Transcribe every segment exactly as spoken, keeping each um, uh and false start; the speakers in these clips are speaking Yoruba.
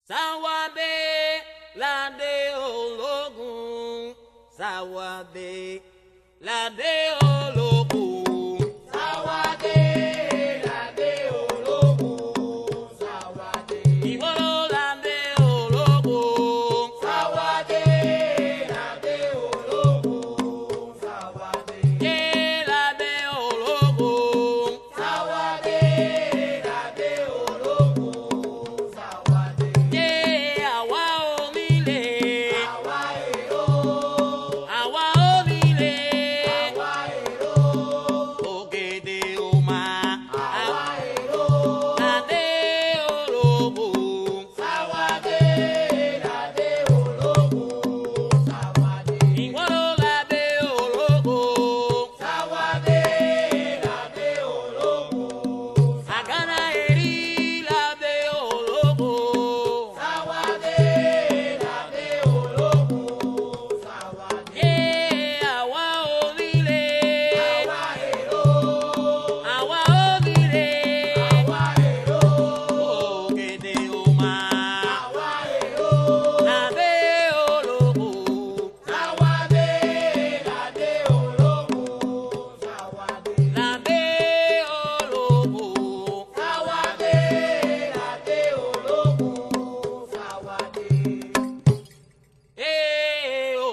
Sawade lade ológun, Sawade lade ológun, Sawade lade ológun, Sawade. Ìgboro lade ológun, Sawade lade ológun, Sawade. Yé lade ológun, Sawade lade ológun, Sawade. Yé àwa onílé, Àwa èrò, àwa onílé, àwa èrò, ògèdè òmà, àwa èrò. lade ológun, Sawade lade ológun, Sawade. Ìgboro lade ológun, Sawade lade ológun, Àgànà èrí lade ológun, Sawade lade ológun, Sawade. Yé àwa onílé, Àwa èrò, àwa onílé, àwa èrò, ògèdè òmà, àwa èrò. lade ológun, Sawade lade ológun, Sawade. lade ológun, Sawade lade ológun, Sawade. ee o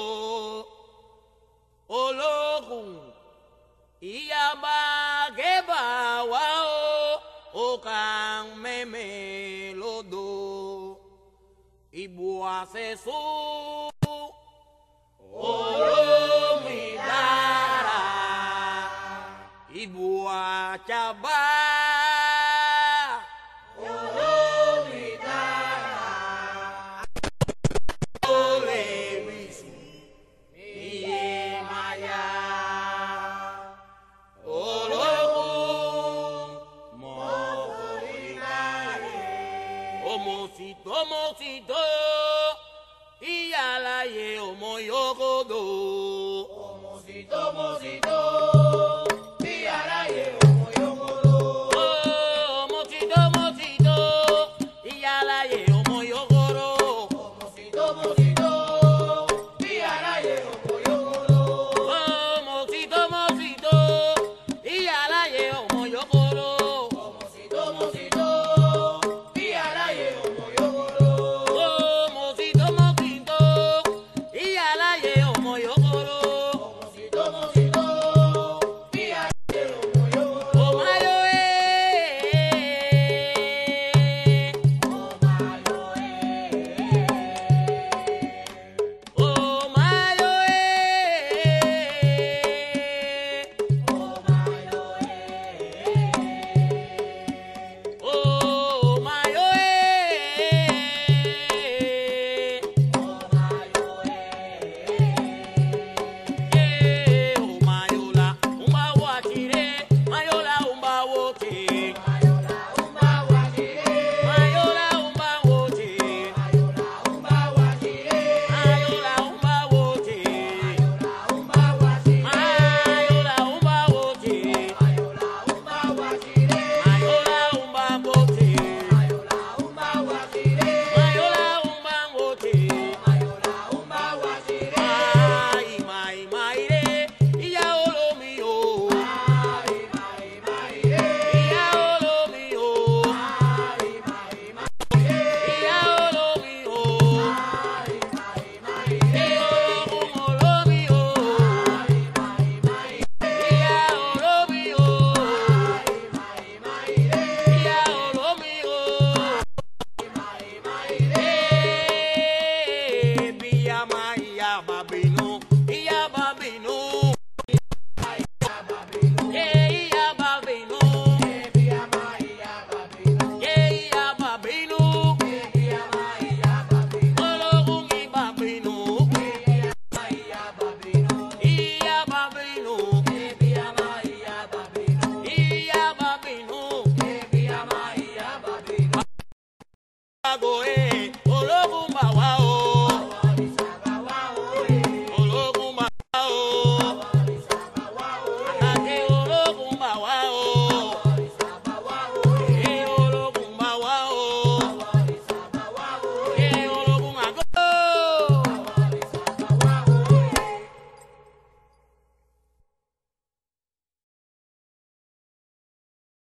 ológun, ìyàbá gébà wá o, ó kàn mẹ́mẹ́ lódò, ìbò àṣẹṣó olómi dára, ìbò àjàbá Olómi dára, ó lè rí sí iye máa yá. Ológun mọ̀ orí láyé, òmòsìtò mòsìtò, ìyáláyé ọmọ yòókòdò. òmùsìtò mùsìtò, bí aráyé òmù yòókòrò. Òmòsìtò mòsìtò, ìyáláyé ọmọ yòókòdò. Òmùsìtò mùsìtò, bí aráyé òmù yòókòrò. Òmòsìtò mòsìtò, ìyáláyé ọmọ yòókòdò. Òmùsìtò mùsìtò, bí aráyé òmù yòókòrò. Òmòsìtò mòsìtò, ìyáláyé ọmọ yòókòdò. Òmùsìtò mùsìtò, bí aráyé òmù yòókòrò. Òmáyó ee. Òmàyò ee. Òmáyó ee. Òmàyò ee. Òmáyó ee. Òmàyò ee. Ee, òmáyólá, ùmbáwó àtìré, máyólá ùmbáwó tè. Mayola umba wajire, Máyólá ùmbáwó tè. Mayola umba wajire, Máyólá ùmbáwó tè. Mayola umba wajire, Máyólá ùmbáwó tè. Mayola umba wajire, Máyólá ùmbáwó tè. Mayola umba wajire, Máyólá ùmbáwó tè. Mayola umba wajire. Máì, máì, máì ré, ìyá olómi o. Mai mai mai re, Ìyá olómi o. mai mai mai re, Ìyá olómi o. mai mai mai re, Ológun olómi o. mai mai mai re, Ìyá olómi o. mai mai re, Ìyá olómi o. mai mai re. Ee, bí ìyá máa ìyá bá bínú, ìyá bá bínú. Ee, ìyá bá bínú. Ebi ama iya babinu, Ee, ìyá bá bínú. ebi ama iya babinu, Ológun kì í bá bínú. ebi ama iya babinu, Ìyá bá bínú. ebi ama iya babinu, Ìyá bá bínú. ebi ama iya babinu. Ago ee.